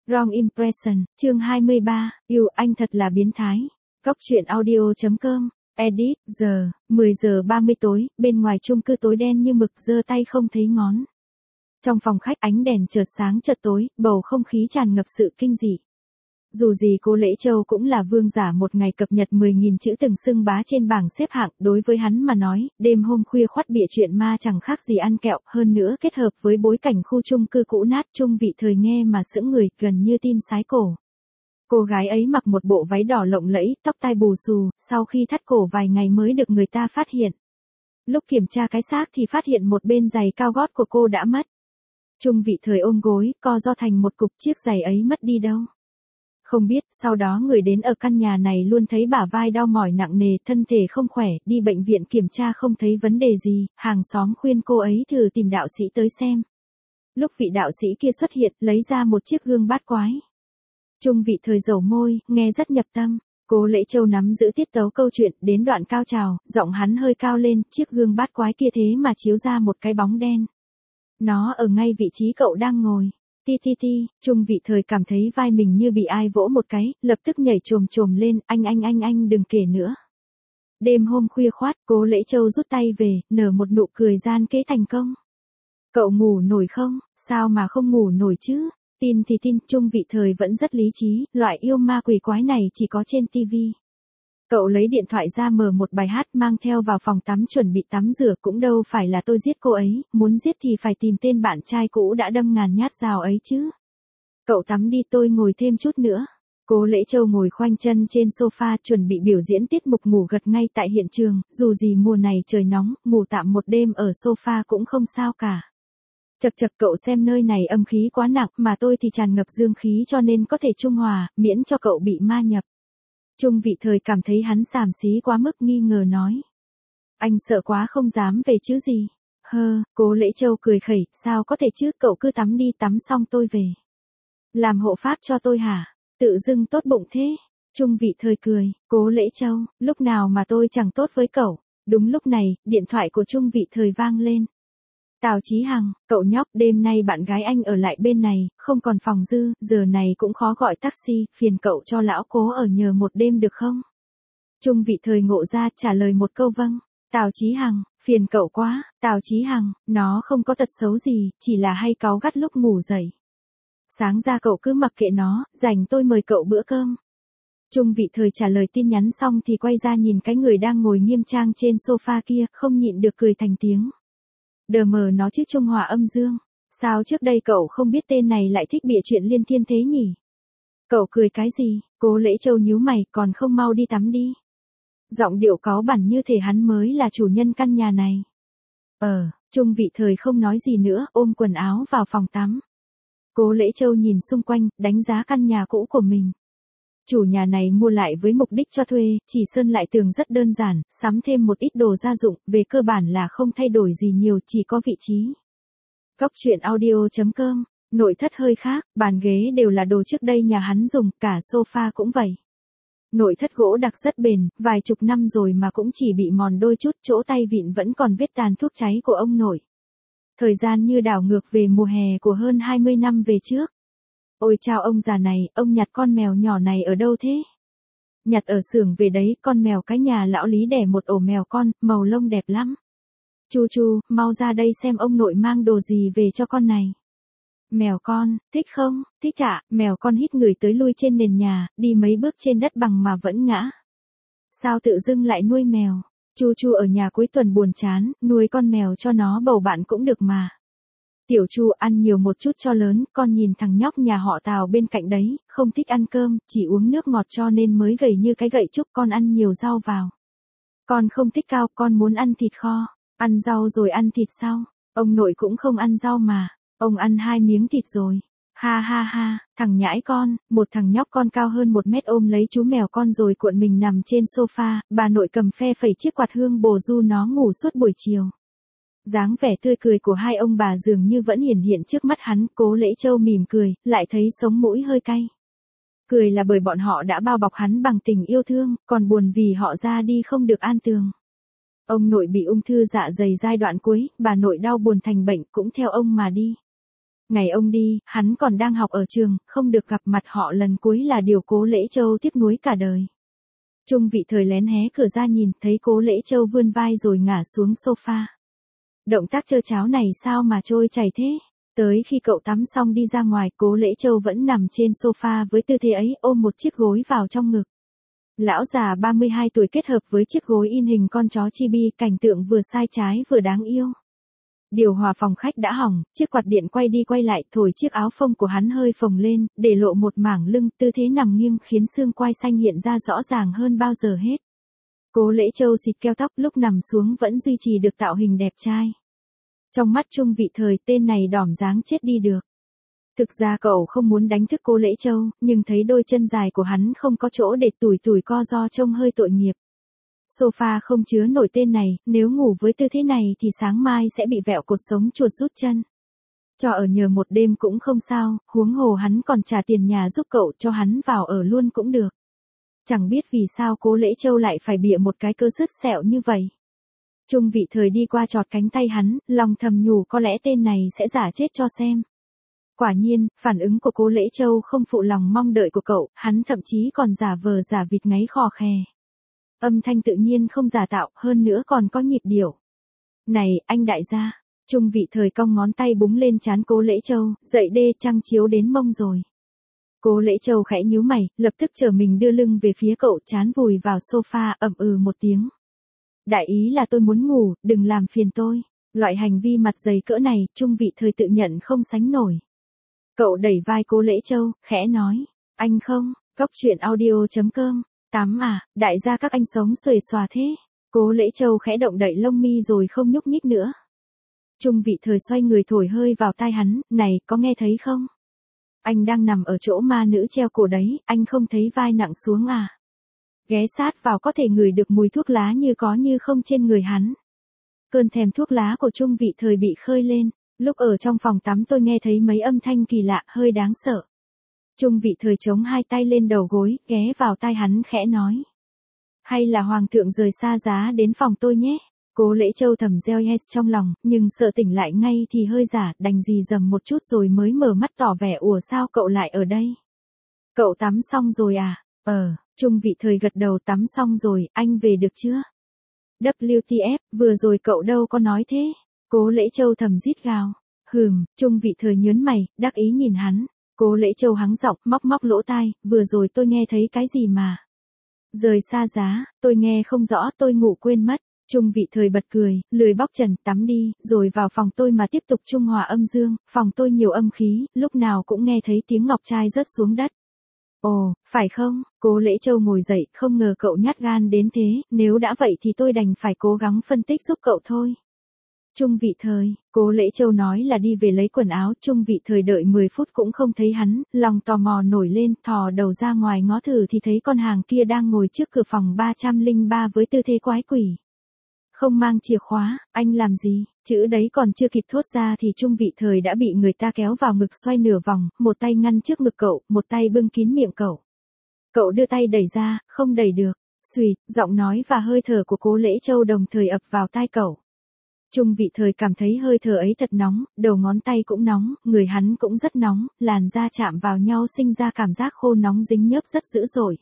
Wrong Impression, chương 23, yêu anh thật là biến thái. Góc truyện audio.com, edit, giờ, 10 giờ 30 tối, bên ngoài chung cư tối đen như mực giơ tay không thấy ngón. Trong phòng khách ánh đèn chợt sáng chợt tối, bầu không khí tràn ngập sự kinh dị. Dù gì cô Lễ Châu cũng là vương giả một ngày cập nhật 10.000 chữ từng xưng bá trên bảng xếp hạng, đối với hắn mà nói, đêm hôm khuya khoắt bịa chuyện ma chẳng khác gì ăn kẹo, hơn nữa kết hợp với bối cảnh khu chung cư cũ nát Chung Vị Thời nghe mà sững người, gần như tin sái cổ. Cô gái ấy mặc một bộ váy đỏ lộng lẫy, tóc tai bù xù, sau khi thắt cổ vài ngày mới được người ta phát hiện. Lúc kiểm tra cái xác thì phát hiện một bên giày cao gót của cô đã mất. Chung Vị Thời ôm gối, co ro thành một cục, chiếc giày ấy mất đi đâu. Không biết, sau đó người đến ở căn nhà này luôn thấy bả vai đau mỏi nặng nề, thân thể không khỏe, đi bệnh viện kiểm tra không thấy vấn đề gì, hàng xóm khuyên cô ấy thử tìm đạo sĩ tới xem. Lúc vị đạo sĩ kia xuất hiện, lấy ra một chiếc gương bát quái. Chung Vị Thời dầu môi, nghe rất nhập tâm. Cô Lễ Châu nắm giữ tiết tấu câu chuyện, đến đoạn cao trào, giọng hắn hơi cao lên, chiếc gương bát quái kia thế mà chiếu ra một cái bóng đen. Nó ở ngay vị trí cậu đang ngồi. Ti, Chung Vị Thời cảm thấy vai mình như bị ai vỗ một cái, lập tức nhảy chồm lên, anh đừng kể nữa. Đêm hôm khuya khoát, cô Lễ Châu rút tay về, nở một nụ cười gian kế thành công. Cậu ngủ nổi không? Sao mà không ngủ nổi chứ? Tin thì tin, Chung Vị Thời vẫn rất lý trí, loại yêu ma quỷ quái này chỉ có trên tivi. Cậu lấy điện thoại ra mở một bài hát mang theo vào phòng tắm chuẩn bị tắm rửa, cũng đâu phải là tôi giết cô ấy, muốn giết thì phải tìm tên bạn trai cũ đã đâm ngàn nhát dao ấy chứ. Cậu tắm đi, tôi ngồi thêm chút nữa. Cô Lễ Châu ngồi khoanh chân trên sofa chuẩn bị biểu diễn tiết mục ngủ gật ngay tại hiện trường, dù gì mùa này trời nóng, ngủ tạm một đêm ở sofa cũng không sao cả. Chật cậu xem nơi này âm khí quá nặng mà tôi thì tràn ngập dương khí cho nên có thể trung hòa, miễn cho cậu bị ma nhập. Chung Vị Thời cảm thấy hắn xàm xí quá mức, nghi ngờ nói. Anh sợ quá không dám về chứ gì. Cô Lễ Châu cười khẩy, sao có thể chứ, cậu cứ tắm đi, tắm xong tôi về. Làm hộ pháp cho tôi hả? Tự dưng tốt bụng thế. Chung Vị Thời cười, cô Lễ Châu, lúc nào mà tôi chẳng tốt với cậu. Đúng lúc này, điện thoại của Chung Vị Thời vang lên. Tào Chí Hằng, cậu nhóc, đêm nay bạn gái anh ở lại bên này, không còn phòng dư, giờ này cũng khó gọi taxi, phiền cậu cho lão cố ở nhờ một đêm được không? Chung Vị Thời ngộ ra, trả lời một câu vâng. Tào Chí Hằng, phiền cậu quá. Tào Chí Hằng, nó không có tật xấu gì, chỉ là hay cáu gắt lúc ngủ dậy. Sáng ra cậu cứ mặc kệ nó, rảnh tôi mời cậu bữa cơm. Chung Vị Thời trả lời tin nhắn xong thì quay ra nhìn cái người đang ngồi nghiêm trang trên sofa kia, không nhịn được cười thành tiếng. Đờ mờ nó chứ Trung Hòa Âm Dương. Sao trước đây cậu không biết tên này lại thích bịa chuyện liên thiên thế nhỉ? Cậu cười cái gì? Cô Lễ Châu nhíu mày, còn không mau đi tắm đi. Giọng điệu cáu bẳn như thể hắn mới là chủ nhân căn nhà này. Chung Vị Thời không nói gì nữa, ôm quần áo vào phòng tắm. Cô Lễ Châu nhìn xung quanh, đánh giá căn nhà cũ của mình. Chủ nhà này mua lại với mục đích cho thuê, chỉ sơn lại tường rất đơn giản, sắm thêm một ít đồ gia dụng, về cơ bản là không thay đổi gì nhiều, chỉ có vị trí. Góc truyện audio.com, nội thất hơi khác, bàn ghế đều là đồ trước đây nhà hắn dùng, cả sofa cũng vậy. Nội thất gỗ đặc rất bền, vài chục năm rồi mà cũng chỉ bị mòn đôi chút, chỗ tay vịn vẫn còn vết tàn thuốc cháy của ông nội. Thời gian như đảo ngược về mùa hè của hơn 20 năm về trước. Ôi chao, ông già này, ông nhặt con mèo nhỏ này ở đâu thế? Nhặt ở xưởng về đấy, con mèo cái nhà lão Lý đẻ một ổ mèo con, màu lông đẹp lắm. Chu, mau ra đây xem ông nội mang đồ gì về cho con này. Mèo con, thích không? Thích ạ. Mèo con hít người tới lui trên nền nhà, đi mấy bước trên đất bằng mà vẫn ngã. Sao tự dưng lại nuôi mèo? Chu ở nhà cuối tuần buồn chán, nuôi con mèo cho nó bầu bạn cũng được mà. Tiểu Chu ăn nhiều một chút cho lớn, con nhìn thằng nhóc nhà họ Tào bên cạnh đấy, không thích ăn cơm, chỉ uống nước ngọt cho nên mới gầy như cái gậy trúc, con ăn nhiều rau vào. Con không thích cao, con muốn ăn thịt kho, ăn rau rồi ăn thịt sau. Ông nội cũng không ăn rau mà, ông ăn 2 miếng thịt rồi. Ha, thằng nhãi con, một thằng nhóc con cao hơn 1 mét ôm lấy chú mèo con rồi cuộn mình nằm trên sofa, bà nội cầm phe phẩy chiếc quạt hương bồ du nó ngủ suốt buổi chiều. Dáng vẻ tươi cười của hai ông bà dường như vẫn hiển hiện trước mắt hắn, Cố Lễ Châu mỉm cười, lại thấy sống mũi hơi cay. Cười là bởi bọn họ đã bao bọc hắn bằng tình yêu thương, còn buồn vì họ ra đi không được an tường. Ông nội bị ung thư dạ dày giai đoạn cuối, bà nội đau buồn thành bệnh cũng theo ông mà đi. Ngày ông đi, hắn còn đang học ở trường, không được gặp mặt họ lần cuối là điều Cố Lễ Châu tiếc nuối cả đời. Trung Vị Thời lén hé cửa ra nhìn, thấy Cố Lễ Châu vươn vai rồi ngả xuống sofa. Động tác chơ cháo này sao mà trôi chảy thế? Tới khi cậu tắm xong đi ra ngoài, Cố Lễ Châu vẫn nằm trên sofa với tư thế ấy, ôm một chiếc gối vào trong ngực. Lão già 32 tuổi kết hợp với chiếc gối in hình con chó chibi, cảnh tượng vừa sai trái vừa đáng yêu. Điều hòa phòng khách đã hỏng, chiếc quạt điện quay đi quay lại thổi chiếc áo phông của hắn hơi phồng lên, để lộ một mảng lưng, tư thế nằm nghiêng khiến xương quai xanh hiện ra rõ ràng hơn bao giờ hết. Cố Lễ Châu xịt keo tóc, lúc nằm xuống vẫn duy trì được tạo hình đẹp trai. Trong mắt Trung Vị Thời, tên này đỏm dáng chết đi được. Thực ra cậu không muốn đánh thức Cố Lễ Châu, nhưng thấy đôi chân dài của hắn không có chỗ để tủi tủi co ro trông hơi tội nghiệp. Sofa không chứa nổi tên này, nếu ngủ với tư thế này thì sáng mai sẽ bị vẹo cột sống chuột rút chân. Cho ở nhờ một đêm cũng không sao, huống hồ hắn còn trả tiền nhà giúp cậu, cho hắn vào ở luôn cũng được. Chẳng biết vì sao Cố Lễ Châu lại phải bịa một cái cơ sứt sẹo như vậy. Trung Vị Thời đi qua chọt cánh tay hắn, lòng thầm nhủ có lẽ tên này sẽ giả chết cho xem. Quả nhiên, phản ứng của Cố Lễ Châu không phụ lòng mong đợi của cậu, hắn thậm chí còn giả vờ giả vịt ngáy khò khè. Âm thanh tự nhiên không giả tạo, hơn nữa còn có nhịp điệu. Này, anh đại gia. Trung Vị Thời cong ngón tay búng lên trán Cố Lễ Châu, dậy đê, trăng chiếu đến mông rồi. Cố Lễ Châu khẽ nhíu mày, lập tức trở mình đưa lưng về phía cậu, trán vùi vào sofa, ậm một tiếng. Đại ý là tôi muốn ngủ, đừng làm phiền tôi. Loại hành vi mặt dày cỡ này, Trung Vị Thời tự nhận không sánh nổi. Cậu đẩy vai Cố Lễ Châu, khẽ nói, anh không, cóc truyện audio.com, tắm à, đại gia các anh sống xuề xòa thế. Cố Lễ Châu khẽ động đậy lông mi rồi không nhúc nhích nữa. Trung Vị Thời xoay người thổi hơi vào tai hắn, này, có nghe thấy không? Anh đang nằm ở chỗ ma nữ treo cổ đấy, anh không thấy vai nặng xuống à? Ghé sát vào có thể ngửi được mùi thuốc lá như có như không trên người hắn. Cơn thèm thuốc lá của Trung Vị Thời bị khơi lên. Lúc ở trong phòng tắm tôi nghe thấy mấy âm thanh kỳ lạ, hơi đáng sợ. Trung Vị Thời chống hai tay lên đầu gối, ghé vào tai hắn khẽ nói. Hay là hoàng thượng rời xa giá đến phòng tôi nhé. Cố Lễ Châu thầm reo yes trong lòng, nhưng sợ tỉnh lại ngay thì hơi giả, đành dì dầm một chút rồi mới mở mắt tỏ vẻ ủa sao cậu lại ở đây. Cậu tắm xong rồi à? Trung Vị Thời gật đầu, tắm xong rồi, anh về được chưa? WTF, vừa rồi cậu đâu có nói thế. Cố Lễ Châu thầm rít gào. Trung Vị Thời nhớn mày, đắc ý nhìn hắn. Cố Lễ Châu hắng giọng, móc lỗ tai, vừa rồi tôi nghe thấy cái gì mà. Rời xa giá, tôi nghe không rõ, tôi ngủ quên mất. Trung Vị Thời bật cười, lười bóc trần, tắm đi, rồi vào phòng tôi mà tiếp tục trung hòa âm dương, phòng tôi nhiều âm khí, lúc nào cũng nghe thấy tiếng ngọc trai rớt xuống đất. Ồ, phải không? Cố Lễ Châu ngồi dậy, không ngờ cậu nhát gan đến thế, nếu đã vậy thì tôi đành phải cố gắng phân tích giúp cậu thôi. Trung Vị Thời, Cố Lễ Châu nói là đi về lấy quần áo, Trung Vị Thời đợi 10 phút cũng không thấy hắn, lòng tò mò nổi lên, thò đầu ra ngoài ngó thử thì thấy con hàng kia đang ngồi trước cửa phòng 303 với tư thế quái quỷ. Không mang chìa khóa, anh làm gì? Chữ đấy còn chưa kịp thốt ra thì Trung Vị Thời đã bị người ta kéo vào ngực xoay nửa vòng, một tay ngăn trước ngực cậu, một tay bưng kín miệng cậu. Cậu đưa tay đẩy ra, không đẩy được. Xuỵt, giọng nói và hơi thở của Cố Lễ Châu đồng thời ập vào tai cậu. Trung Vị Thời cảm thấy hơi thở ấy thật nóng, đầu ngón tay cũng nóng, người hắn cũng rất nóng, làn da chạm vào nhau sinh ra cảm giác khô nóng dính nhớp rất dữ dội.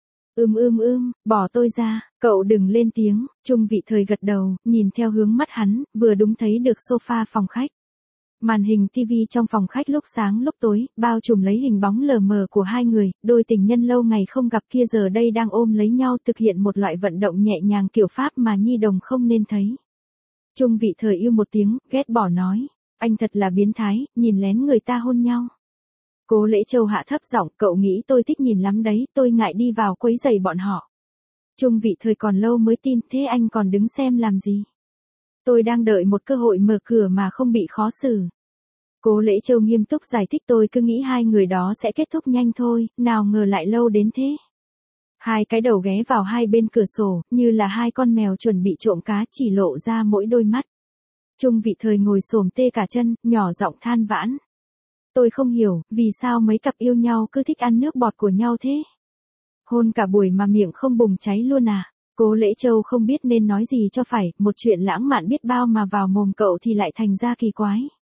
Bỏ tôi ra, cậu đừng lên tiếng. Trung Vị Thời gật đầu, nhìn theo hướng mắt hắn, vừa đúng thấy được sofa phòng khách. Màn hình TV trong phòng khách lúc sáng lúc tối, bao trùm lấy hình bóng lờ mờ của hai người, đôi tình nhân lâu ngày không gặp kia giờ đây đang ôm lấy nhau thực hiện một loại vận động nhẹ nhàng kiểu Pháp mà nhi đồng không nên thấy. Trung Vị Thời yêu một tiếng, ghét bỏ nói, anh thật là biến thái, nhìn lén người ta hôn nhau. Cố Lễ Châu hạ thấp giọng, cậu nghĩ tôi thích nhìn lắm đấy, tôi ngại đi vào quấy rầy bọn họ. Trung Vị Thời còn lâu mới tin, thế anh còn đứng xem làm gì? Tôi đang đợi một cơ hội mở cửa mà không bị khó xử. Cố Lễ Châu nghiêm túc giải thích, tôi cứ nghĩ hai người đó sẽ kết thúc nhanh thôi, nào ngờ lại lâu đến thế. Hai cái đầu ghé vào hai bên cửa sổ, như là hai con mèo chuẩn bị trộm cá, chỉ lộ ra mỗi đôi mắt. Trung Vị Thời ngồi xổm tê cả chân, nhỏ giọng than vãn. Tôi không hiểu, vì sao mấy cặp yêu nhau cứ thích ăn nước bọt của nhau thế? Hôn cả buổi mà miệng không bùng cháy luôn à? Cố Lễ Châu không biết nên nói gì cho phải, một chuyện lãng mạn biết bao mà vào mồm cậu thì lại thành ra kỳ quái.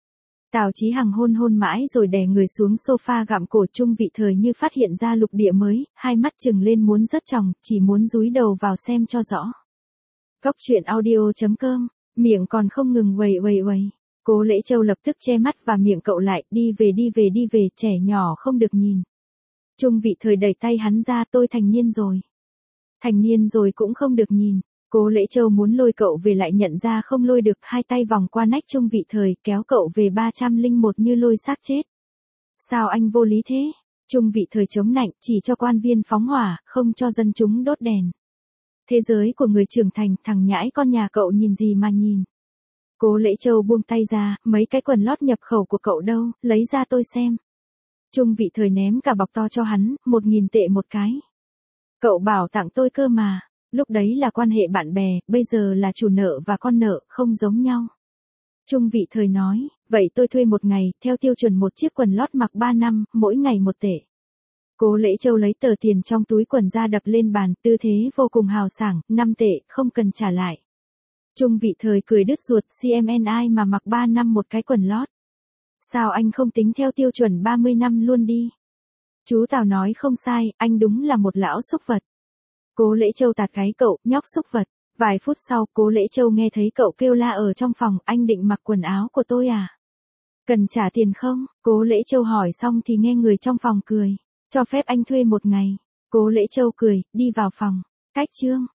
Tào Chí Hằng hôn hôn mãi rồi đè người xuống sofa gặm cổ. Chung Vị Thời như phát hiện ra lục địa mới, hai mắt trừng lên muốn rớt tròng, chỉ muốn dúi đầu vào xem cho rõ. Cóc truyện audio.com, miệng còn không ngừng uầy uầy uầy. Cố Lễ Châu lập tức che mắt và miệng cậu lại, đi về, trẻ nhỏ không được nhìn. Chung Vị Thời đẩy tay hắn ra, tôi thành niên rồi. Thành niên rồi cũng không được nhìn. Cố Lễ Châu muốn lôi cậu về lại nhận ra không lôi được, hai tay vòng qua nách Chung Vị Thời kéo cậu về 301 như lôi xác chết. Sao anh vô lý thế? Chung Vị Thời chống nạnh, chỉ cho quan viên phóng hỏa, không cho dân chúng đốt đèn. Thế giới của người trưởng thành, thằng nhãi con nhà cậu nhìn gì mà nhìn. Cố Lễ Châu buông tay ra, mấy cái quần lót nhập khẩu của cậu đâu, lấy ra tôi xem. Chung Vị Thời ném cả bọc to cho hắn, 1.000 tệ một cái. Cậu bảo tặng tôi cơ mà. Lúc đấy là quan hệ bạn bè, bây giờ là chủ nợ và con nợ, không giống nhau. Chung Vị Thời nói, vậy tôi thuê một ngày, theo tiêu chuẩn một chiếc quần lót mặc 3 năm, mỗi ngày 1 tệ. Cố Lễ Châu lấy tờ tiền trong túi quần ra đập lên bàn, tư thế vô cùng hào sảng, 5 tệ, không cần trả lại. Chung Vị Thời cười đứt ruột, CMNI mà mặc 3 năm một cái quần lót. Sao anh không tính theo tiêu chuẩn 30 năm luôn đi? Chú Tào nói không sai, anh đúng là một lão xúc vật. Cố Lễ Châu tạt gáy cậu, nhóc xúc vật. Vài phút sau, Cố Lễ Châu nghe thấy cậu kêu la ở trong phòng, anh định mặc quần áo của tôi à? Cần trả tiền không? Cố Lễ Châu hỏi xong thì nghe người trong phòng cười. Cho phép anh thuê một ngày. Cố Lễ Châu cười, đi vào phòng. Cách chương.